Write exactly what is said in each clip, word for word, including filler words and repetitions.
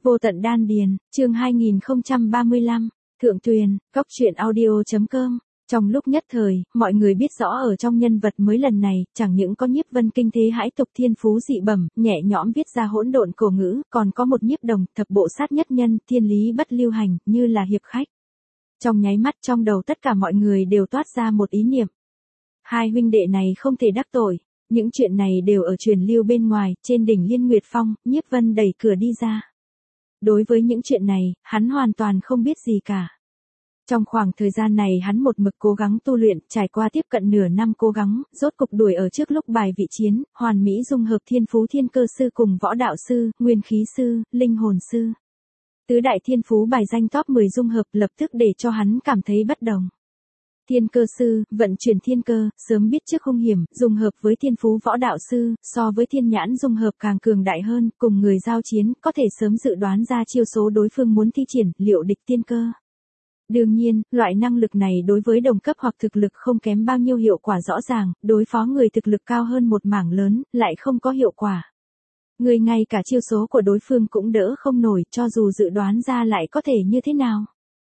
Vô tận đan điền, chương hai nghìn không trăm ba mươi lăm, Thượng Tuyền, cốc truyện audio.com. Trong lúc nhất thời, mọi người biết rõ ở trong nhân vật mới lần này, chẳng những có Nhiếp Vân kinh thế hãi tục thiên phú dị bẩm, nhẹ nhõm viết ra hỗn độn cổ ngữ, còn có một Nhiếp Đồng, thập bộ sát nhất nhân, thiên lý bất lưu hành, như là hiệp khách. Trong nháy mắt trong đầu tất cả mọi người đều toát ra một ý niệm. Hai huynh đệ này không thể đắc tội. Những chuyện này đều ở truyền lưu bên ngoài, trên đỉnh Liên Nguyệt Phong, Nhiếp Vân đẩy cửa đi ra. Đối với những chuyện này, hắn hoàn toàn không biết gì cả. Trong khoảng thời gian này hắn một mực cố gắng tu luyện, trải qua tiếp cận nửa năm cố gắng, rốt cục đuổi ở trước lúc bài vị chiến, hoàn mỹ dung hợp thiên phú thiên cơ sư cùng võ đạo sư, nguyên khí sư, linh hồn sư. Tứ đại thiên phú bài danh top mười dung hợp lập tức để cho hắn cảm thấy bất đồng. Thiên cơ sư, vận chuyển thiên cơ, sớm biết trước hung hiểm, dung hợp với thiên phú võ đạo sư, so với thiên nhãn dung hợp càng cường đại hơn, cùng người giao chiến, có thể sớm dự đoán ra chiêu số đối phương muốn thi triển, liệu địch thiên cơ. Đương nhiên, loại năng lực này đối với đồng cấp hoặc thực lực không kém bao nhiêu hiệu quả rõ ràng, đối phó người thực lực cao hơn một mảng lớn, lại không có hiệu quả. Người ngay cả chiêu số của đối phương cũng đỡ không nổi, cho dù dự đoán ra lại có thể như thế nào.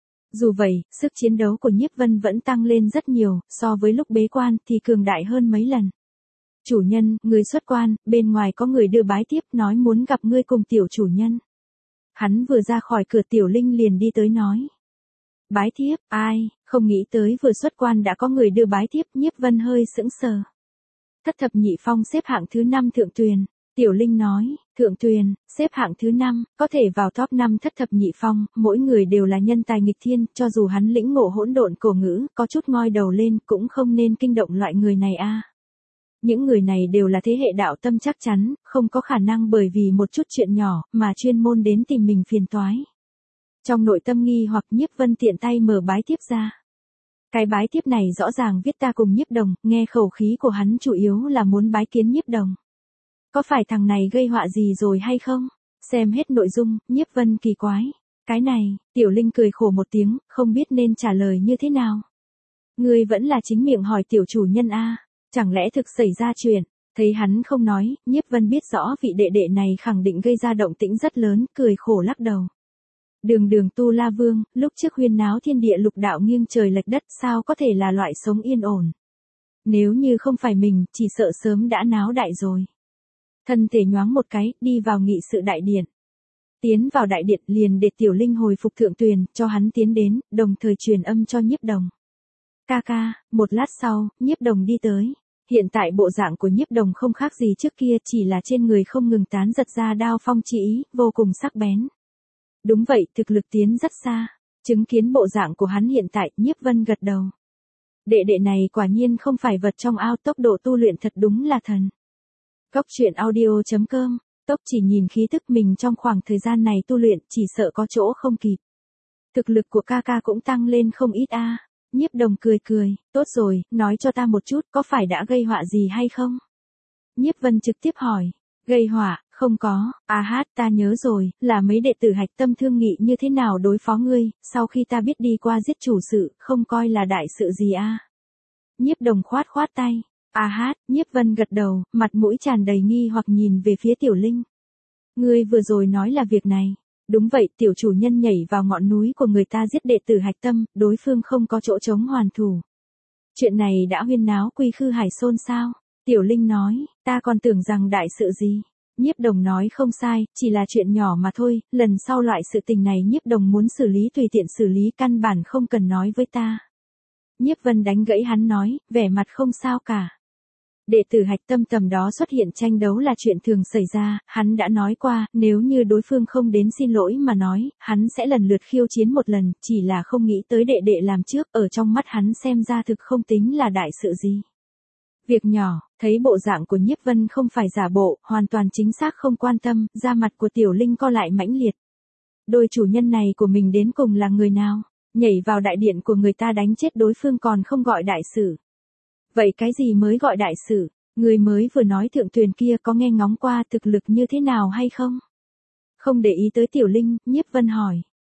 Dù vậy, sức chiến đấu của Nhiếp Vân vẫn tăng lên rất nhiều, so với lúc bế quan thì cường đại hơn mấy lần. Chủ nhân, người xuất quan, bên ngoài có người đưa bái tiếp nói muốn gặp ngươi cùng tiểu chủ nhân. Hắn vừa ra khỏi cửa Tiểu Linh liền đi tới nói. Bái tiếp, ai, không nghĩ tới vừa xuất quan đã có người đưa bái tiếp, Nhiếp Vân hơi sững sờ. Thất thập nhị phong xếp hạng thứ năm Thượng Tuyền. Tiểu Linh nói, Thượng Tuyền, xếp hạng thứ năm, có thể vào top năm thất thập nhị phong, mỗi người đều là nhân tài nghịch thiên, cho dù hắn lĩnh ngộ hỗn độn cổ ngữ, có chút ngoi đầu lên, cũng không nên kinh động loại người này a. Những người này đều là thế hệ đạo tâm chắc chắn, không có khả năng bởi vì một chút chuyện nhỏ, mà chuyên môn đến tìm mình phiền toái. Trong nội tâm nghi hoặc Nhiếp Vân tiện tay mở bái tiếp ra. Cái bái tiếp này rõ ràng viết ta cùng Nhiếp Đồng, nghe khẩu khí của hắn chủ yếu là muốn bái kiến Nhiếp Đồng. Có phải thằng này gây họa gì rồi hay không? Xem hết nội dung, Nhiếp Vân kỳ quái. Cái này, Tiểu Linh cười khổ một tiếng, không biết nên trả lời như thế nào. Ngươi vẫn là chính miệng hỏi tiểu chủ nhân a, chẳng lẽ thực xảy ra chuyện? Thấy hắn không nói, Nhiếp Vân biết rõ vị đệ đệ này khẳng định gây ra động tĩnh rất lớn, cười khổ lắc đầu. Đường đường Tu La Vương, lúc trước huyên náo thiên địa lục đạo nghiêng trời lệch đất sao có thể là loại sống yên ổn. Nếu như không phải mình, chỉ sợ sớm đã náo đại rồi. Thân thể nhoáng một cái, đi vào nghị sự đại điện. Tiến vào đại điện liền để Tiểu Linh hồi phục Thượng Tuyền, cho hắn tiến đến, đồng thời truyền âm cho Nhiếp Đồng. Ca ca, một lát sau, Nhiếp Đồng đi tới. Hiện tại bộ dạng của Nhiếp Đồng không khác gì trước kia, chỉ là trên người không ngừng tán giật ra đao phong chi ý, vô cùng sắc bén. Đúng vậy, thực lực tiến rất xa. Chứng kiến bộ dạng của hắn hiện tại, Nhiếp Vân gật đầu. Đệ đệ này quả nhiên không phải vật trong ao, tốc độ tu luyện thật đúng là thần. Cốc truyện audio.com, Tốc chỉ nhìn khí tức mình trong khoảng thời gian này tu luyện, chỉ sợ có chỗ không kịp. Thực lực của ca ca cũng tăng lên không ít a. Nhiếp Đồng cười cười, tốt rồi, nói cho ta một chút, có phải đã gây họa gì hay không? Nhiếp Vân trực tiếp hỏi, gây họa, không có, a hát ta nhớ rồi, là mấy đệ tử hạch tâm thương nghị như thế nào đối phó ngươi, sau khi ta biết đi qua giết chủ sự, không coi là đại sự gì a. Nhiếp Đồng khoát khoát tay. A hát, Nhiếp Vân gật đầu, mặt mũi tràn đầy nghi hoặc nhìn về phía Tiểu Linh. Ngươi vừa rồi nói là việc này. Đúng vậy, tiểu chủ nhân nhảy vào ngọn núi của người ta giết đệ tử hạch tâm, đối phương không có chỗ chống hoàn thủ. Chuyện này đã huyên náo quy khư hải xôn sao? Tiểu Linh nói, ta còn tưởng rằng đại sự gì. Nhiếp Đồng nói không sai, chỉ là chuyện nhỏ mà thôi, lần sau loại sự tình này Nhiếp Đồng muốn xử lý tùy tiện xử lý, căn bản không cần nói với ta. Nhiếp Vân đánh gãy hắn nói, vẻ mặt không sao cả. Đệ tử hạch tâm tầm đó xuất hiện tranh đấu là chuyện thường xảy ra, hắn đã nói qua, nếu như đối phương không đến xin lỗi mà nói, hắn sẽ lần lượt khiêu chiến một lần, chỉ là không nghĩ tới đệ đệ làm trước, ở trong mắt hắn xem ra thực không tính là đại sự gì. Việc nhỏ, thấy bộ dạng của Nhiếp Vân không phải giả bộ, hoàn toàn chính xác không quan tâm, da mặt của Tiểu Linh co lại mãnh liệt. Đôi chủ nhân này của mình đến cùng là người nào? Nhảy vào đại điện của người ta đánh chết đối phương còn không gọi đại sự. Vậy cái gì mới gọi đại sự? Người mới vừa nói Thượng Tuyền kia có nghe ngóng qua thực lực như thế nào hay không? Không để ý tới Tiểu Linh, Nhiếp Vân hỏi.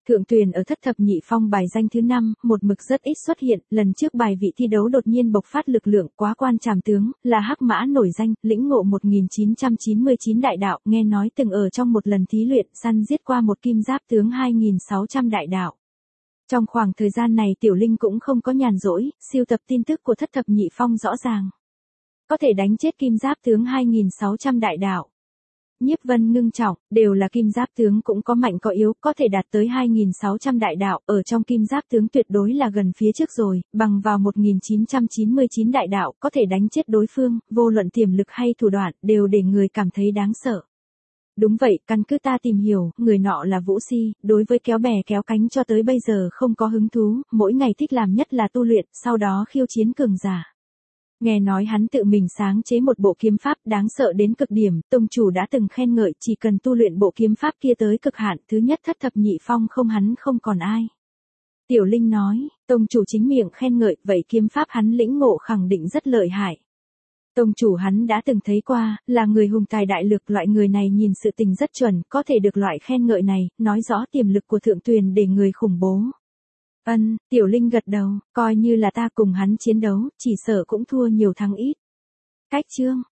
Thượng Tuyền ở thất thập nhị phong bài danh thứ năm, một mực rất ít xuất hiện, lần trước bài vị thi đấu đột nhiên bộc phát lực lượng quá quan trảm tướng, là Hắc Mã nổi danh, lĩnh ngộ một nghìn chín trăm chín mươi chín đại đạo, nghe nói từng ở trong một lần thí luyện săn giết qua một kim giáp tướng hai nghìn sáu trăm đại đạo. Trong khoảng thời gian này Tiểu Linh cũng không có nhàn rỗi, siêu tập tin tức của thất thập nhị phong rõ ràng. Có thể đánh chết kim giáp tướng hai nghìn sáu trăm đại đạo. Nhiếp Vân ngưng trọng, đều là kim giáp tướng cũng có mạnh có yếu, có thể đạt tới hai nghìn sáu trăm đại đạo, ở trong kim giáp tướng tuyệt đối là gần phía trước rồi, bằng vào một nghìn chín trăm chín mươi chín đại đạo, có thể đánh chết đối phương, vô luận tiềm lực hay thủ đoạn, đều để người cảm thấy đáng sợ. Đúng vậy, căn cứ ta tìm hiểu, người nọ là Vũ Si, đối với kéo bè kéo cánh cho tới bây giờ không có hứng thú, mỗi ngày thích làm nhất là tu luyện, sau đó khiêu chiến cường giả. Nghe nói hắn tự mình sáng chế một bộ kiếm pháp đáng sợ đến cực điểm, tông chủ đã từng khen ngợi chỉ cần tu luyện bộ kiếm pháp kia tới cực hạn, thứ nhất thất thập nhị phong không hắn không còn ai. Tiểu Linh nói, tông chủ chính miệng khen ngợi, vậy kiếm pháp hắn lĩnh ngộ khẳng định rất lợi hại. Tông chủ hắn đã từng thấy qua, là người hùng tài đại lược, loại người này nhìn sự tình rất chuẩn, có thể được loại khen ngợi này, nói rõ tiềm lực của Thượng Tuyền để người khủng bố. Ân, Tiểu Linh gật đầu, coi như là ta cùng hắn chiến đấu, chỉ sợ cũng thua nhiều thắng ít. Cách chương